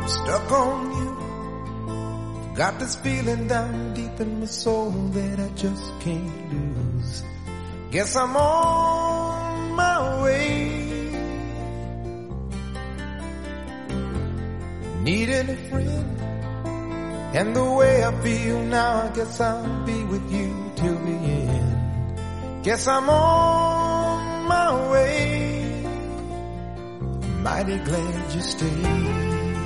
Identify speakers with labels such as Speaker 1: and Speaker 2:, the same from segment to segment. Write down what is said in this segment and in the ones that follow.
Speaker 1: Stuck on you. Got this feeling down deep in my soul that I just can't lose. Guess I'm on my way. Needing a friend, and the way I feel now, I guess I'll be with you till the end. Guess I'm on my way. Mighty glad you stayed.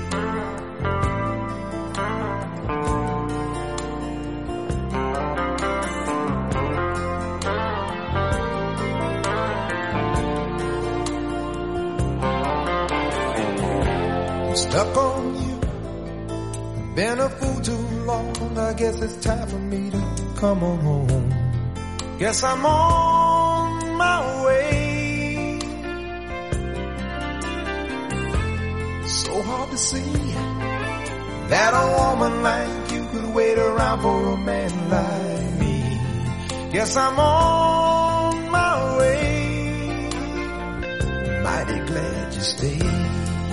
Speaker 1: Stuck on you. Been a fool too long. I guess it's time for me to come on home. Guess I'm on my way. So hard to see that a woman like you could wait around for a man like me. Guess I'm on my way. Mighty glad you stayed.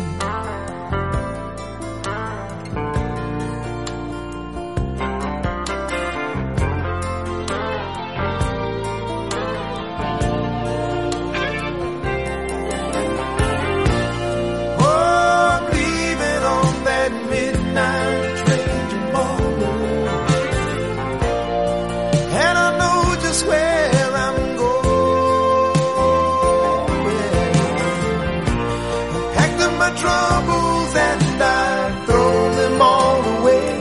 Speaker 1: Troubles and I throw them all away.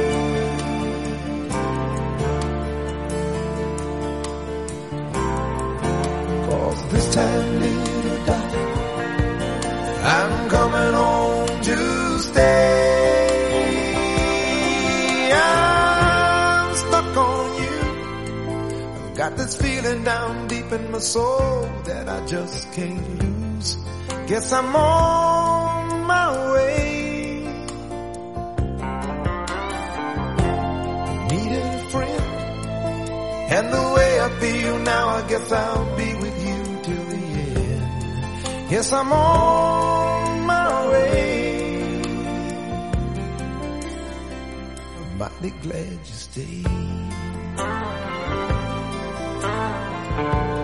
Speaker 1: Cause this time, little darling, I'm coming home to stay. I'm stuck on you. I've got this feeling down deep in my soul that I just can't lose. Guess I'm on my way. Needed a friend, and the way I feel now, I guess I'll be with you till the end. Yes, I'm on my way. I'm mighty glad you stayed.